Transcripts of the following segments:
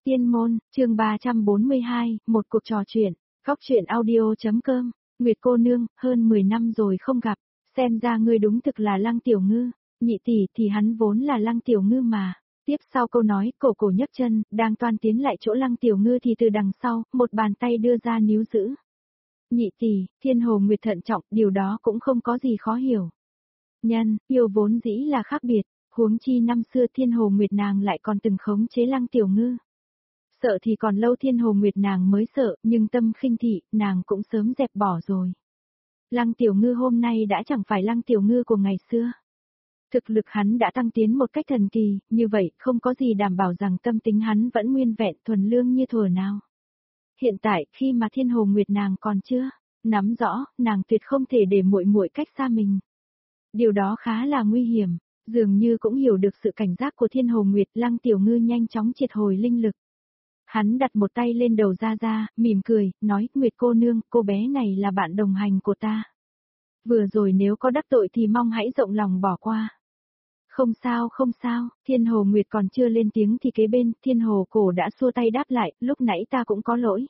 Tiên môn, chương 342, một cuộc trò chuyện, góc truyện audio.com, Nguyệt cô nương, hơn 10 năm rồi không gặp, xem ra ngươi đúng thực là Lăng Tiểu Ngư, nhị tỷ thì hắn vốn là Lăng Tiểu Ngư mà. Tiếp sau câu nói, cổ nhấc chân, đang toan tiến lại chỗ Lăng Tiểu Ngư thì từ đằng sau, một bàn tay đưa ra níu giữ. Nhị tỷ, Thiên Hồ Nguyệt thận trọng, điều đó cũng không có gì khó hiểu. Yêu vốn dĩ là khác biệt, huống chi năm xưa Thiên Hồ Nguyệt nàng lại còn từng khống chế Lăng Tiểu Ngư. Sợ thì còn lâu Thiên Hồ Nguyệt nàng mới sợ, nhưng tâm khinh thị, nàng cũng sớm dẹp bỏ rồi. Lăng Tiểu Ngư hôm nay đã chẳng phải Lăng Tiểu Ngư của ngày xưa. Thực lực hắn đã tăng tiến một cách thần kỳ, như vậy không có gì đảm bảo rằng tâm tính hắn vẫn nguyên vẹn thuần lương như thuở nào. Hiện tại, khi mà Thiên Hồ Nguyệt nàng còn chưa nắm rõ, nàng tuyệt không thể để muội muội cách xa mình. Điều đó khá là nguy hiểm, dường như cũng hiểu được sự cảnh giác của Thiên Hồ Nguyệt, Lăng Tiểu Ngư nhanh chóng triệt hồi linh lực. Hắn đặt một tay lên đầu Gia Gia, mỉm cười, nói, Nguyệt cô nương, cô bé này là bạn đồng hành của ta. Vừa rồi nếu có đắc tội thì mong hãy rộng lòng bỏ qua. Không sao, Thiên Hồ Nguyệt còn chưa lên tiếng thì kế bên, Thiên Hồ Cổ đã xua tay đáp lại, lúc nãy ta cũng có lỗi.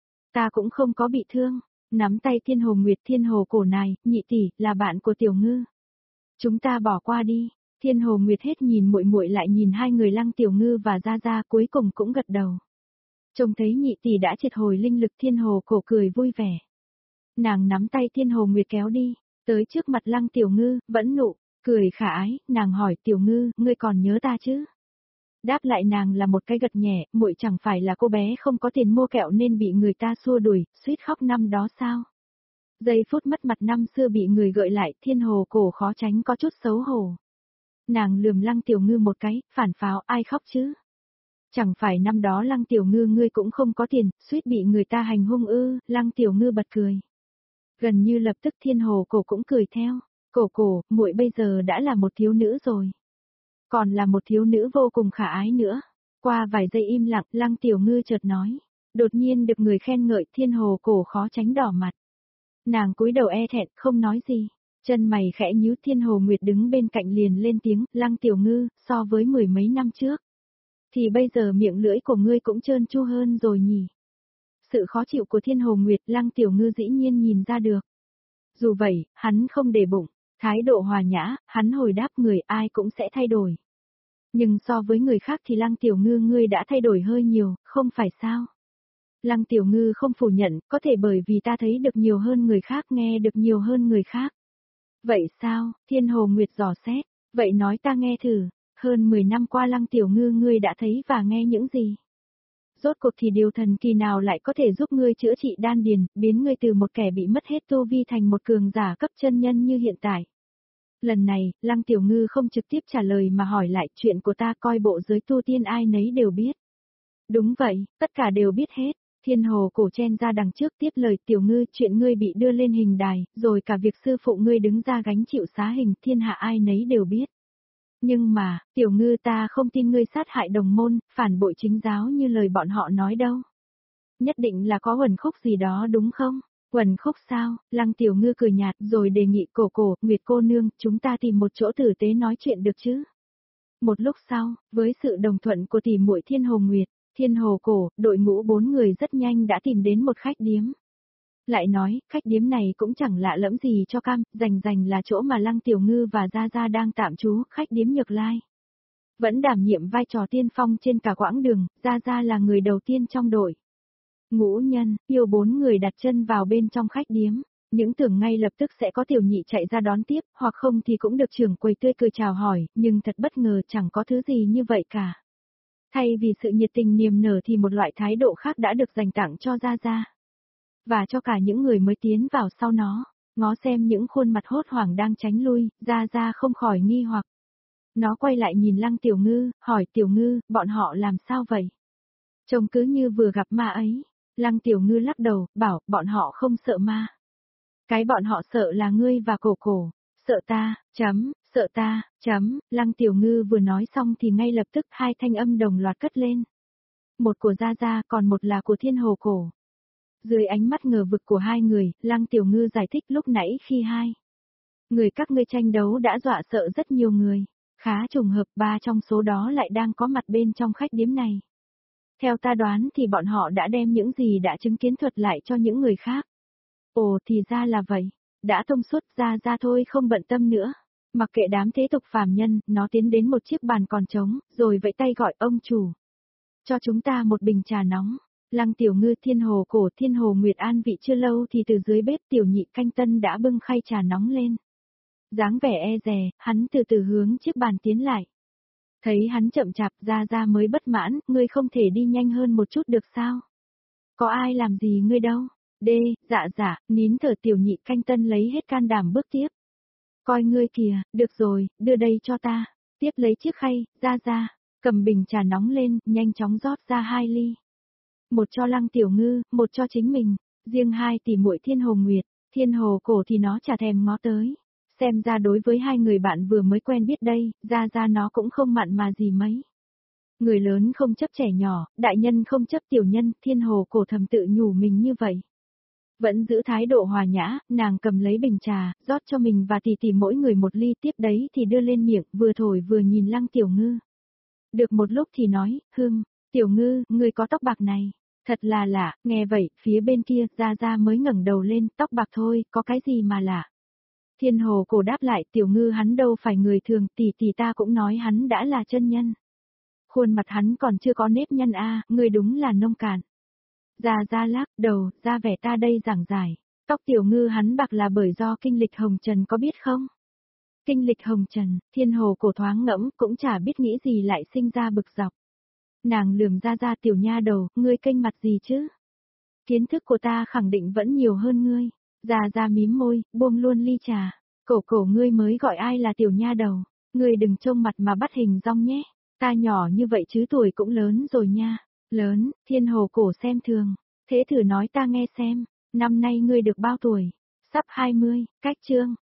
Ta cũng không có bị thương, nắm tay Thiên Hồ Nguyệt, Thiên Hồ Cổ này, nhị tỷ, là bạn của Tiểu Ngư. Chúng ta bỏ qua đi. Thiên Hồ Nguyệt hết nhìn muội muội lại nhìn hai người Lăng Tiểu Ngư và Gia Gia, cuối cùng cũng gật đầu. Trông thấy nhị tỷ đã triệt hồi linh lực, Thiên Hồ Cổ cười vui vẻ. Nàng nắm tay Thiên Hồ Nguyệt kéo đi, tới trước mặt Lăng Tiểu Ngư, vẫn nụ, cười khả ái, nàng hỏi Tiểu Ngư, ngươi còn nhớ ta chứ? Đáp lại nàng là một cái gật nhẹ, muội chẳng phải là cô bé không có tiền mua kẹo nên bị người ta xua đuổi, suýt khóc năm đó sao? Giây phút mất mặt năm xưa bị người gợi lại, Thiên Hồ Cổ khó tránh có chút xấu hổ. Nàng lườm Lăng Tiểu Ngư một cái, phản pháo, ai khóc chứ? Chẳng phải năm đó Lăng Tiểu Ngư ngươi cũng không có tiền, suýt bị người ta hành hung ư? Lăng Tiểu Ngư bật cười. Gần như lập tức Thiên Hồ Cổ cũng cười theo. Cổ, muội bây giờ đã là một thiếu nữ rồi. Còn là một thiếu nữ vô cùng khả ái nữa. Qua vài giây im lặng, Lăng Tiểu Ngư chợt nói. Đột nhiên được người khen ngợi, Thiên Hồ Cổ khó tránh đỏ mặt. Nàng cúi đầu e thẹn, không nói gì. Chân mày khẽ nhíu, Thiên Hồ Nguyệt đứng bên cạnh liền lên tiếng, Lăng Tiểu Ngư, so với 10 mấy năm trước. Thì bây giờ miệng lưỡi của ngươi cũng trơn tru hơn rồi nhỉ. Sự khó chịu của Thiên Hồ Nguyệt, Lăng Tiểu Ngư dĩ nhiên nhìn ra được. Dù vậy, hắn không để bụng, thái độ hòa nhã, hắn hồi đáp người ai cũng sẽ thay đổi. Nhưng so với người khác thì Lăng Tiểu Ngư ngươi đã thay đổi hơi nhiều, không phải sao? Lăng Tiểu Ngư không phủ nhận, có thể bởi vì ta thấy được nhiều hơn người khác, nghe được nhiều hơn người khác. Vậy sao? Thiên Hồ Nguyệt dò xét, vậy nói ta nghe thử, hơn 10 năm qua Lăng Tiểu Ngư ngươi đã thấy và nghe những gì? Rốt cuộc thì điều thần kỳ nào lại có thể giúp ngươi chữa trị đan điền, biến ngươi từ một kẻ bị mất hết tu vi thành một cường giả cấp chân nhân như hiện tại? Lần này, Lăng Tiểu Ngư không trực tiếp trả lời mà hỏi lại, chuyện của ta coi bộ giới tu tiên ai nấy đều biết. Đúng vậy, tất cả đều biết hết. Thiên Hồ Cổ chen ra đằng trước tiếp lời, Tiểu Ngư, chuyện ngươi bị đưa lên hình đài, rồi cả việc sư phụ ngươi đứng ra gánh chịu xá hình, thiên hạ ai nấy đều biết. Nhưng mà, Tiểu Ngư, ta không tin ngươi sát hại đồng môn, phản bội chính giáo như lời bọn họ nói đâu. Nhất định là có uẩn khúc gì đó đúng không? Uẩn khúc sao? Lăng Tiểu Ngư cười nhạt rồi đề nghị, Cổ, Nguyệt cô nương, chúng ta tìm một chỗ tử tế nói chuyện được chứ? Một lúc sau, với sự đồng thuận của tỷ muội Thiên Hồ Nguyệt, Thiên Hồ Cổ, đội ngũ 4 người rất nhanh đã tìm đến một khách điếm. Lại nói, khách điếm này cũng chẳng lạ lẫm gì cho cam, rành là chỗ mà Lăng Tiểu Ngư và Gia Gia đang tạm trú, khách điếm Nhược Lai. Vẫn đảm nhiệm vai trò tiên phong trên cả quãng đường, Gia Gia là người đầu tiên trong đội. Ngũ Nhân, Yêu 4 người đặt chân vào bên trong khách điếm, những tưởng ngay lập tức sẽ có Tiểu Nhị chạy ra đón tiếp, hoặc không thì cũng được trưởng quầy tươi cười chào hỏi, nhưng thật bất ngờ chẳng có thứ gì như vậy cả. Thay vì sự nhiệt tình niềm nở thì một loại thái độ khác đã được dành tặng cho Gia Gia. Và cho cả những người mới tiến vào sau nó, ngó xem những khuôn mặt hốt hoảng đang tránh lui, Gia Gia không khỏi nghi hoặc. Nó quay lại nhìn Lăng Tiểu Ngư, hỏi Tiểu Ngư, bọn họ làm sao vậy? Trông cứ như vừa gặp ma ấy. Lăng Tiểu Ngư lắc đầu, bảo, bọn họ không sợ ma. Cái bọn họ sợ là ngươi và Cổ. Sợ ta, sợ ta, Lăng Tiểu Ngư vừa nói xong thì ngay lập tức hai thanh âm đồng loạt cất lên. Một của Gia Gia, còn một là của Thiên Hồ Cổ. Dưới ánh mắt ngờ vực của hai người, Lăng Tiểu Ngư giải thích lúc nãy khi hai người các ngươi tranh đấu đã dọa sợ rất nhiều người. Khá trùng hợp, 3 trong số đó lại đang có mặt bên trong khách điếm này. Theo ta đoán thì bọn họ đã đem những gì đã chứng kiến thuật lại cho những người khác. Ồ thì ra là vậy. Đã thông suốt ra thôi không bận tâm nữa. Mặc kệ đám thế tục phàm nhân, nó tiến đến một chiếc bàn còn trống, rồi vẫy tay gọi ông chủ. Cho chúng ta một bình trà nóng. Lăng Tiểu Ngư Thiên Hồ Cổ Thiên Hồ Nguyệt An vị chưa lâu thì từ dưới bếp Tiểu Nhị Canh Tân đã bưng khay trà nóng lên. Dáng vẻ e dè, hắn từ từ hướng chiếc bàn tiến lại. Thấy hắn chậm chạp ra mới bất mãn, ngươi không thể đi nhanh hơn một chút được sao? Có ai làm gì ngươi đâu? Dạ, nín thở Tiểu Nhị Canh Tân lấy hết can đảm bước tiếp. Coi ngươi kìa, được rồi, đưa đây cho ta. Tiếp lấy chiếc khay, ra, cầm bình trà nóng lên, nhanh chóng rót ra 2 ly. Một cho Lăng Tiểu Ngư, một cho chính mình, riêng 2 tỷ muội Thiên Hồ Nguyệt, Thiên Hồ Cổ thì nó chả thèm ngó tới. Xem ra đối với 2 người bạn vừa mới quen biết đây, ra nó cũng không mặn mà gì mấy. Người lớn không chấp trẻ nhỏ, đại nhân không chấp tiểu nhân, Thiên Hồ Cổ thầm tự nhủ mình như vậy. Vẫn giữ thái độ hòa nhã, nàng cầm lấy bình trà, rót cho mình và tỷ mỗi người một ly, tiếp đấy thì đưa lên miệng, vừa thổi vừa nhìn Lăng Tiểu Ngư. Được một lúc thì nói, Tiểu Ngư, ngươi có tóc bạc này. Thật là lạ, nghe vậy, phía bên kia, ra mới ngẩng đầu lên, tóc bạc thôi, có cái gì mà lạ. Thiên Hồ Cổ đáp lại, Tiểu Ngư hắn đâu phải người thường, tỷ ta cũng nói hắn đã là chân nhân. Khuôn mặt hắn còn chưa có nếp nhăn ngươi đúng là nông cạn. Ra lắc đầu, ra vẻ ta đây giảng giải. Tóc Tiểu Ngư hắn bạc là bởi do kinh lịch hồng trần có biết không? Kinh lịch hồng trần, Thiên Hồ Cổ thoáng ngẫm, cũng chả biết nghĩ gì lại sinh ra bực dọc. Nàng lườm ra tiểu nha đầu, ngươi kênh mặt gì chứ? Kiến thức của ta khẳng định vẫn nhiều hơn ngươi. Ra mím môi, buông luôn ly trà. Cổ ngươi mới gọi ai là tiểu nha đầu. Ngươi đừng trông mặt mà bắt hình dong nhé. Ta nhỏ như vậy chứ tuổi cũng lớn rồi nha. Lớn, Thiên Hồ Cổ xem thường. Thế thử nói ta nghe xem, năm nay ngươi được bao tuổi? Sắp 20, cách chương.